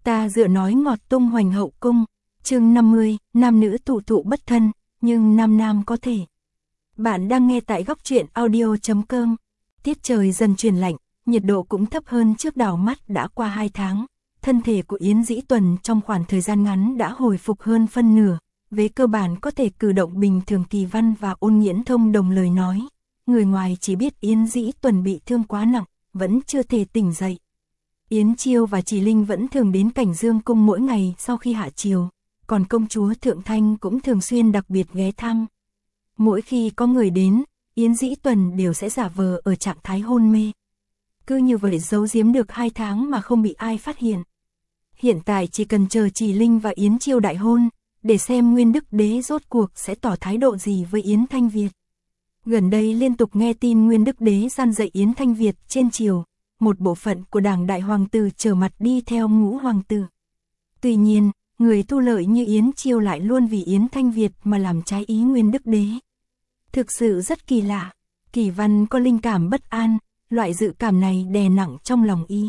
Ta dựa nói ngọt tung hoành hậu cung, chương 50, nam nữ thụ thụ bất thân, nhưng nam nam có thể. Bạn đang nghe tại góc truyện audio.com. Tiết trời dần chuyển lạnh, nhiệt độ cũng thấp hơn trước đảo mắt đã qua 2 tháng. Thân thể của Yến Dĩ Tuần trong khoảng thời gian ngắn đã hồi phục hơn phân nửa, về cơ bản có thể cử động bình thường. Kỳ Văn và Ôn Nghiễn thông đồng lời nói. Người ngoài chỉ biết Yến Dĩ Tuần bị thương quá nặng, vẫn chưa thể tỉnh dậy. Yến Chiêu và Chỉ Linh vẫn thường đến Cảnh Dương cung mỗi ngày sau khi hạ chiều, còn công chúa Thượng Thanh cũng thường xuyên đặc biệt ghé thăm. Mỗi khi có người đến, Yến Dĩ Tuần đều sẽ giả vờ ở trạng thái hôn mê. Cứ như vậy giấu giếm được 2 tháng mà không bị ai phát hiện. Hiện tại chỉ cần chờ Chỉ Linh và Yến Chiêu đại hôn, để xem Nguyên Đức Đế rốt cuộc sẽ tỏ thái độ gì với Yến Thanh Việt. Gần đây liên tục nghe tin Nguyên Đức Đế gian dạy Yến Thanh Việt trên triều, một bộ phận của đảng đại hoàng tử trở mặt đi theo Ngũ hoàng tử. Tuy nhiên, người thu lợi như Yến Chiêu lại luôn vì Yến Thanh Việt mà làm trái ý Nguyên Đức Đế. Thực sự rất kỳ lạ. Kỳ Văn có linh cảm bất an, loại dự cảm này đè nặng trong lòng y.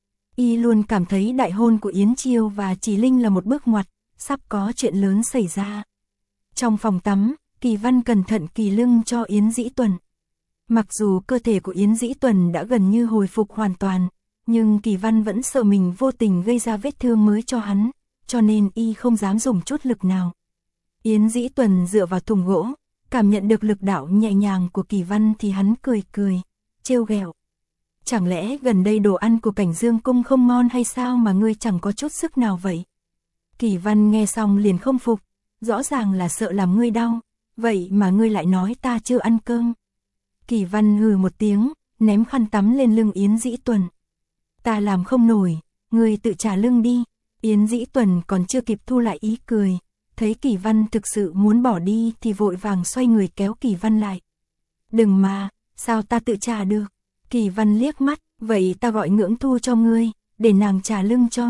Y luôn cảm thấy đại hôn của Yến Chiêu và Chỉ Linh là một bước ngoặt, sắp có chuyện lớn xảy ra. Trong phòng tắm, Kỳ Văn cẩn thận kỳ lưng cho Yến Dĩ Tuần. Mặc dù cơ thể của Yến Dĩ Tuần đã gần như hồi phục hoàn toàn, nhưng Kỳ Văn vẫn sợ mình vô tình gây ra vết thương mới cho hắn, cho nên y không dám dùng chút lực nào. Yến Dĩ Tuần dựa vào thùng gỗ, cảm nhận được lực đạo nhẹ nhàng của Kỳ Văn thì hắn cười cười, trêu ghẹo. Chẳng lẽ gần đây đồ ăn của Cảnh Dương cung không ngon hay sao mà ngươi chẳng có chút sức nào vậy? Kỳ Văn nghe xong liền không phục, rõ ràng là sợ làm ngươi đau, vậy mà ngươi lại nói ta chưa ăn cơm. Kỳ Văn hừ một tiếng, ném khăn tắm lên lưng Yến Dĩ Tuần. Ta làm không nổi, ngươi tự trả lưng đi. Yến Dĩ Tuần còn chưa kịp thu lại ý cười, thấy Kỳ Văn thực sự muốn bỏ đi thì vội vàng xoay người kéo Kỳ Văn lại. Đừng mà, sao ta tự trả được? Kỳ Văn liếc mắt, vậy ta gọi Ngưỡng Thu cho ngươi, để nàng trả lưng cho.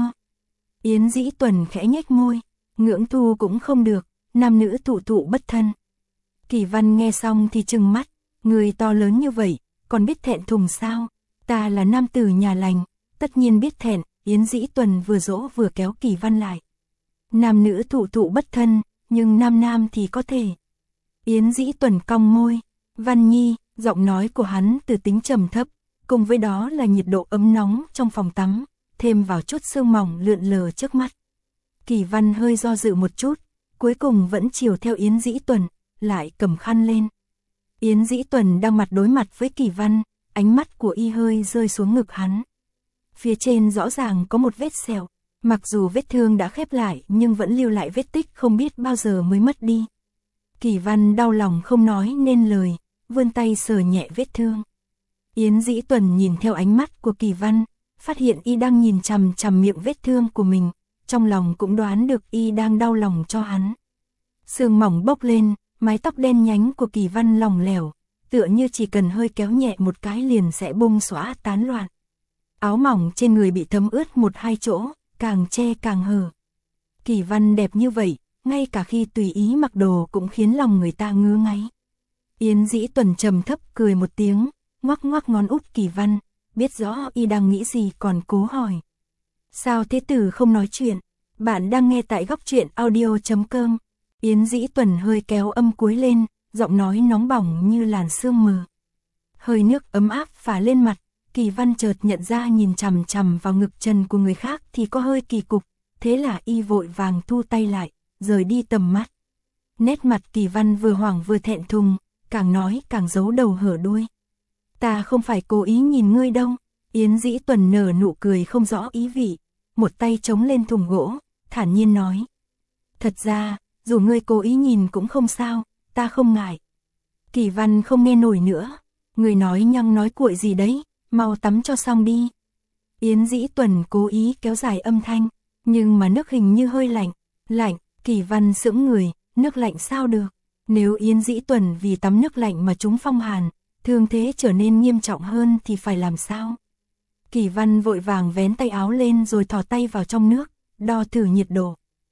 Yến Dĩ Tuần khẽ nhếch môi, Ngưỡng Thu cũng không được, nam nữ thụ thụ bất thân. Kỳ Văn nghe xong thì trừng mắt, người to lớn như vậy, còn biết thẹn thùng sao? Ta là nam tử nhà lành, tất nhiên biết thẹn. Yến Dĩ Tuần vừa dỗ vừa kéo Kỳ Văn lại. Nam nữ thụ thụ bất thân, nhưng nam nam thì có thể. Yến Dĩ Tuần cong môi, Văn Nhi, giọng nói của hắn từ tính trầm thấp, cùng với đó là nhiệt độ ấm nóng trong phòng tắm, thêm vào chút sương mỏng lượn lờ trước mắt. Kỳ Văn hơi do dự một chút, cuối cùng vẫn chiều theo Yến Dĩ Tuần, lại cầm khăn lên. Yến Dĩ Tuần đang mặt đối mặt với Kỳ Văn, ánh mắt của y hơi rơi xuống ngực hắn. Phía trên rõ ràng có một vết sẹo, mặc dù vết thương đã khép lại nhưng vẫn lưu lại vết tích không biết bao giờ mới mất đi. Kỳ Văn đau lòng không nói nên lời, vươn tay sờ nhẹ vết thương. Yến Dĩ Tuần nhìn theo ánh mắt của Kỳ Văn, phát hiện y đang nhìn chằm chằm miệng vết thương của mình, trong lòng cũng đoán được y đang đau lòng cho hắn. Sương mỏng bốc lên, mái tóc đen nhánh của Kỳ Văn lỏng lẻo, tựa như chỉ cần hơi kéo nhẹ một cái liền sẽ bung xõa tán loạn. Áo mỏng trên người bị thấm ướt 1-2 chỗ, càng che càng hở. Kỳ Văn đẹp như vậy, ngay cả khi tùy ý mặc đồ cũng khiến lòng người ta ngứa ngáy. Yến Dĩ Tuần trầm thấp cười một tiếng, ngoắc ngoắc ngón út Kỳ Văn, biết rõ y đang nghĩ gì còn cố hỏi. Sao thế tử không nói chuyện? Bạn đang nghe tại góc truyện audio.com. Yến Dĩ Tuần hơi kéo âm cuối lên, giọng nói nóng bỏng như làn sương mờ. Hơi nước ấm áp phả lên mặt. Kỳ Văn chợt nhận ra nhìn chằm chằm vào ngực trần của người khác thì có hơi kỳ cục, thế là y vội vàng thu tay lại, rời đi tầm mắt. Nét mặt Kỳ Văn vừa hoảng vừa thẹn thùng, càng nói càng giấu đầu hở đuôi. Ta không phải cố ý nhìn ngươi đâu. Yến Dĩ Tuần nở nụ cười không rõ ý vị, một tay chống lên thùng gỗ, thản nhiên nói. Thật ra, dù ngươi cố ý nhìn cũng không sao, ta không ngại. Kỳ Văn không nghe nổi nữa, ngươi nói nhăng nói cuội gì đấy? Mau tắm cho xong đi. Yến Dĩ Tuần cố ý kéo dài âm thanh, nhưng mà nước hình như hơi lạnh. Lạnh, Kỳ Văn sững người, nước lạnh sao được? Nếu Yến Dĩ Tuần vì tắm nước lạnh mà trúng phong hàn, thương thế trở nên nghiêm trọng hơn thì phải làm sao? Kỳ Văn vội vàng vén tay áo lên rồi thò tay vào trong nước, đo thử nhiệt độ.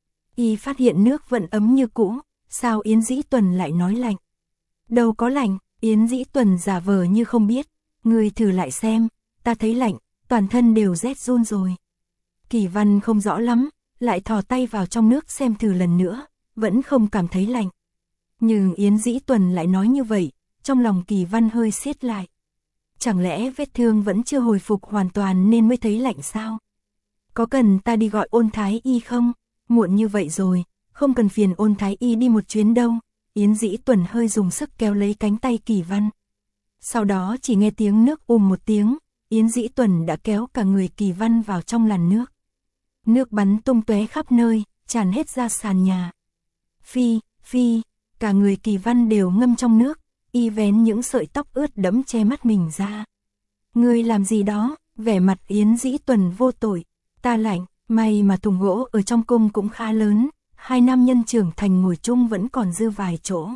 Y phát hiện nước vẫn ấm như cũ, sao Yến Dĩ Tuần lại nói lạnh? Đâu có lạnh, Yến Dĩ Tuần giả vờ như không biết. Ngươi thử lại xem, ta thấy lạnh, toàn thân đều rét run rồi. Kỳ Văn không rõ lắm, lại thò tay vào trong nước xem thử lần nữa, vẫn không cảm thấy lạnh. Nhưng Yến Dĩ Tuần lại nói như vậy, trong lòng Kỳ Văn hơi siết lại. Chẳng lẽ vết thương vẫn chưa hồi phục hoàn toàn nên mới thấy lạnh sao? Có cần ta đi gọi Ôn Thái Y không? Muộn như vậy rồi, không cần phiền Ôn Thái Y đi một chuyến đâu. Yến Dĩ Tuần hơi dùng sức kéo lấy cánh tay Kỳ Văn. Sau đó chỉ nghe tiếng nước một tiếng, Yến Dĩ Tuần đã kéo cả người Kỳ Văn vào trong làn nước. Nước bắn tung tóe khắp nơi, tràn hết ra sàn nhà. Phi, phi, cả người Kỳ Văn đều ngâm trong nước, y vén những sợi tóc ướt đẫm che mắt mình ra. Ngươi làm gì đó? Vẻ mặt Yến Dĩ Tuần vô tội. Ta lạnh, may mà thùng gỗ ở trong cung cũng khá lớn, hai nam nhân trưởng thành ngồi chung vẫn còn dư vài chỗ.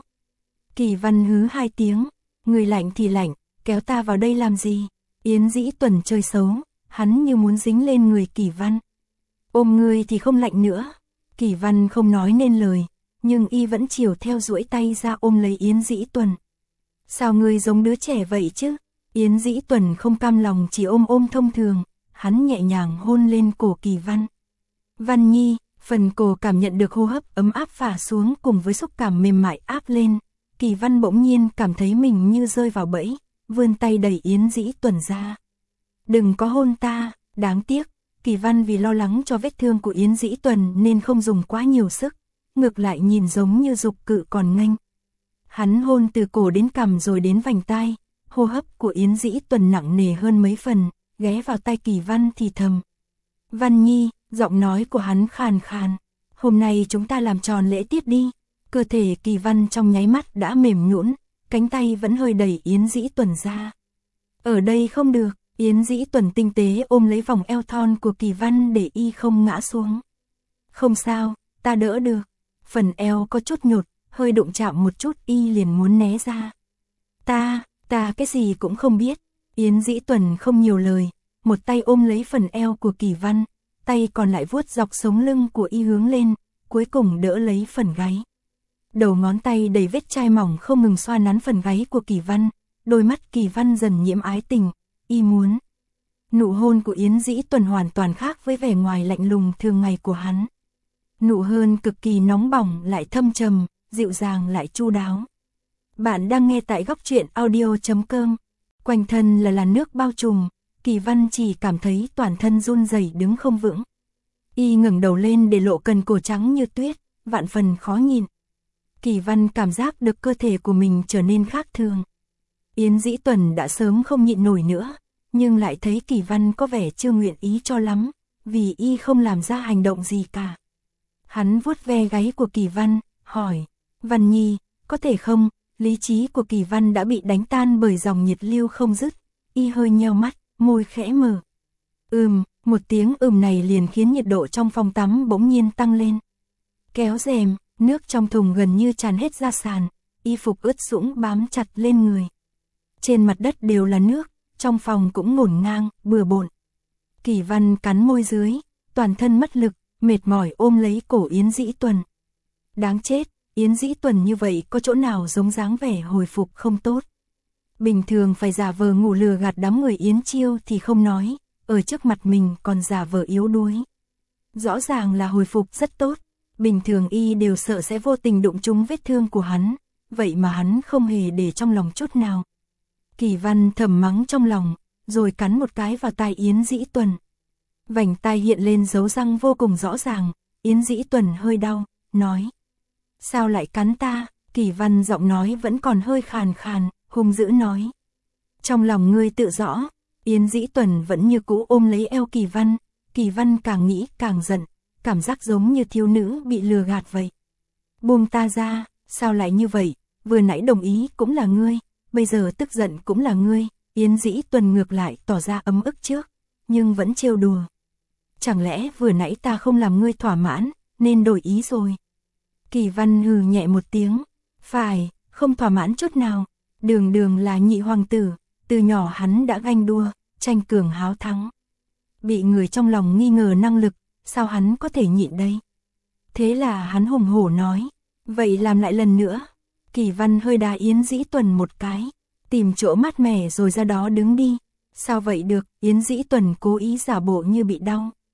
Kỳ Văn hứ hai tiếng, người lạnh thì lạnh, kéo ta vào đây làm gì? Yến Dĩ Tuần chơi xấu, hắn như muốn dính lên người Kỳ Văn. Ôm ngươi thì không lạnh nữa. Kỳ Văn không nói nên lời, nhưng y vẫn chiều theo duỗi tay ra ôm lấy Yến Dĩ Tuần. Sao ngươi giống đứa trẻ vậy chứ? Yến Dĩ Tuần không cam lòng chỉ ôm thông thường, hắn nhẹ nhàng hôn lên cổ Kỳ Văn. Văn Nhi, phần cổ cảm nhận được hô hấp ấm áp phả xuống cùng với xúc cảm mềm mại áp lên. Kỳ Văn bỗng nhiên cảm thấy mình như rơi vào bẫy, vươn tay đẩy Yến Dĩ Tuần ra. Đừng có hôn ta, đáng tiếc. Kỳ Văn vì lo lắng cho vết thương của Yến Dĩ Tuần nên không dùng quá nhiều sức, ngược lại nhìn giống như dục cự còn nghênh. Hắn hôn từ cổ đến cằm rồi đến vành tai, hô hấp của Yến Dĩ Tuần nặng nề hơn mấy phần, ghé vào tai Kỳ Văn thì thầm. Văn Nhi, giọng nói của hắn khàn khàn, hôm nay chúng ta làm tròn lễ tiết đi. Cơ thể Kỳ Văn trong nháy mắt đã mềm nhũn, cánh tay vẫn hơi đẩy Yến Dĩ Tuần ra. Ở đây không được. Yến Dĩ Tuần tinh tế ôm lấy vòng eo thon của Kỳ Văn để y không ngã xuống. Không sao, ta đỡ được. Phần eo có chút nhột, hơi đụng chạm một chút y liền muốn né ra. Ta cái gì cũng không biết. Yến Dĩ Tuần không nhiều lời, một tay ôm lấy phần eo của Kỳ Văn, tay còn lại vuốt dọc sống lưng của y hướng lên, cuối cùng đỡ lấy phần gáy. Đầu ngón tay đầy vết chai mỏng không ngừng xoa nắn phần gáy của Kỳ Văn, đôi mắt Kỳ Văn dần nhiễm ái tình. Y muốn. Nụ hôn của Yến Dĩ Tuần hoàn toàn khác với vẻ ngoài lạnh lùng thường ngày của hắn. Nụ hôn cực kỳ nóng bỏng lại thâm trầm, dịu dàng lại chu đáo. Bạn đang nghe tại góc truyện audio.com. Quanh thân là làn nước bao trùm, Kỳ Văn chỉ cảm thấy toàn thân run rẩy đứng không vững. Y ngẩng đầu lên để lộ cần cổ trắng như tuyết, vạn phần khó nhìn. Kỳ Văn cảm giác được cơ thể của mình trở nên khác thường. Yến Dĩ Tuần đã sớm không nhịn nổi nữa, nhưng lại thấy Kỳ Văn có vẻ chưa nguyện ý cho lắm, vì y không làm ra hành động gì cả. Hắn vuốt ve gáy của Kỳ Văn, hỏi, Văn Nhi, có thể không? Lý trí của Kỳ Văn đã bị đánh tan bởi dòng nhiệt lưu không dứt, y hơi nheo mắt, môi khẽ mở. Một tiếng này liền khiến nhiệt độ trong phòng tắm bỗng nhiên tăng lên. Kéo rèm, nước trong thùng gần như tràn hết ra sàn, y phục ướt sũng bám chặt lên người. Trên mặt đất đều là nước, trong phòng cũng ngổn ngang, bừa bộn. Kỳ Văn cắn môi dưới, toàn thân mất lực, mệt mỏi ôm lấy cổ Yến Dĩ Tuần. Đáng chết, Yến Dĩ Tuần như vậy có chỗ nào giống dáng vẻ hồi phục không tốt. Bình thường phải giả vờ ngủ lừa gạt đám người Yến Chiêu thì không nói, ở trước mặt mình còn giả vờ yếu đuối. Rõ ràng là hồi phục rất tốt, bình thường y đều sợ sẽ vô tình đụng trúng vết thương của hắn, vậy mà hắn không hề để trong lòng chút nào. Kỳ Văn thầm mắng trong lòng, rồi cắn một cái vào tai Yến Dĩ Tuần. Vành tai hiện lên dấu răng vô cùng rõ ràng, Yến Dĩ Tuần hơi đau, nói. Sao lại cắn ta? Kỳ Văn giọng nói vẫn còn hơi khàn khàn, hung dữ nói. Trong lòng ngươi tự rõ. Yến Dĩ Tuần vẫn như cũ ôm lấy eo Kỳ Văn càng nghĩ càng giận, cảm giác giống như thiếu nữ bị lừa gạt vậy. Buông ta ra, sao lại như vậy? Vừa nãy đồng ý cũng là ngươi, bây giờ tức giận cũng là ngươi. Yến Dĩ Tuần ngược lại tỏ ra ấm ức trước, nhưng vẫn trêu đùa. Chẳng lẽ vừa nãy ta không làm ngươi thỏa mãn, nên đổi ý rồi? Kỳ Văn hừ nhẹ một tiếng. Phải, không thỏa mãn chút nào. Đường là nhị hoàng tử, từ nhỏ hắn đã ganh đua, tranh cường háo thắng. Bị người trong lòng nghi ngờ năng lực, sao hắn có thể nhịn đây? Thế là hắn hùng hổ nói, vậy làm lại lần nữa. Kỳ Văn hơi đá Yến Dĩ Tuần một cái, tìm chỗ mát mẻ rồi ra đó đứng đi. Sao vậy được? Yến Dĩ Tuần cố ý giả bộ như bị đau.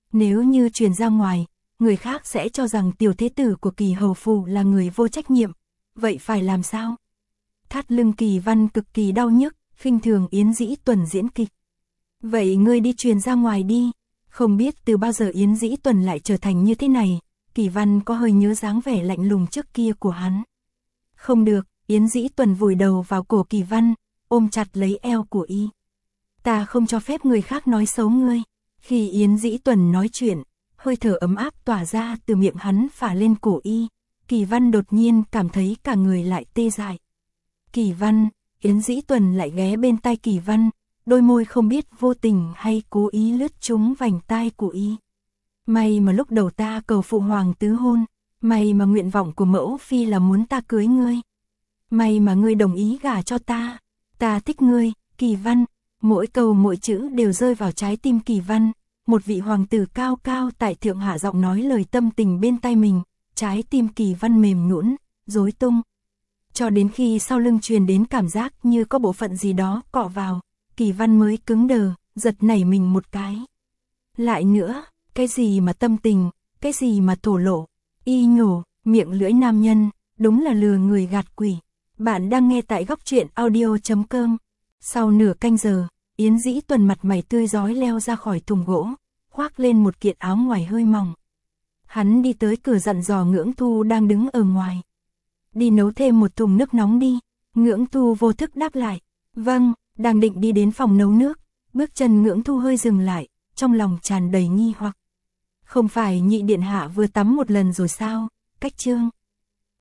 Nếu như truyền ra ngoài, người khác sẽ cho rằng tiểu thế tử của Kỳ hầu phủ là người vô trách nhiệm, vậy phải làm sao? Thắt lưng Kỳ Văn cực kỳ đau nhức, khinh thường Yến Dĩ Tuần diễn kịch. Vậy ngươi đi truyền ra ngoài đi, không biết từ bao giờ Yến Dĩ Tuần lại trở thành như thế này, Kỳ Văn có hơi nhớ dáng vẻ lạnh lùng trước kia của hắn. Không được, Yến Dĩ Tuần vùi đầu vào cổ Kỳ Văn, ôm chặt lấy eo của y. Ta không cho phép người khác nói xấu ngươi. Khi Yến Dĩ Tuần nói chuyện, hơi thở ấm áp tỏa ra từ miệng hắn phả lên cổ y, Kỳ Văn đột nhiên cảm thấy cả người lại tê dại. Kỳ Văn, Yến Dĩ Tuần lại ghé bên tai Kỳ Văn, đôi môi không biết vô tình hay cố ý lướt trúng vành tai của y. May mà lúc đầu ta cầu phụ hoàng tứ hôn, may mà nguyện vọng của mẫu phi là muốn ta cưới ngươi. May mà ngươi đồng ý gả cho ta thích ngươi, Kỳ Văn. Mỗi câu mỗi chữ đều rơi vào trái tim Kỳ Văn, một vị hoàng tử cao cao tại thượng hạ giọng nói lời tâm tình bên tai mình, trái tim Kỳ Văn mềm nhũn, rối tung. Cho đến khi sau lưng truyền đến cảm giác như có bộ phận gì đó cọ vào, Kỳ Văn mới cứng đờ, giật nảy mình một cái. Lại nữa, cái gì mà tâm tình, cái gì mà thổ lộ, y nhổ, miệng lưỡi nam nhân, đúng là lừa người gạt quỷ. Bạn đang nghe tại Góc Truyện Audio.com. Sau nửa canh giờ, Yến Dĩ Tuần mặt mày tươi rói leo ra khỏi thùng gỗ, khoác lên một kiện áo ngoài hơi mỏng. Hắn đi tới cửa dặn dò Ngưỡng Thu đang đứng ở ngoài. Đi nấu thêm một thùng nước nóng đi. Ngưỡng Thu vô thức đáp lại. Vâng, đang định đi đến phòng nấu nước, bước chân Ngưỡng Thu hơi dừng lại, trong lòng tràn đầy nghi hoặc. Không phải nhị điện hạ vừa tắm một lần rồi sao? Cách chương.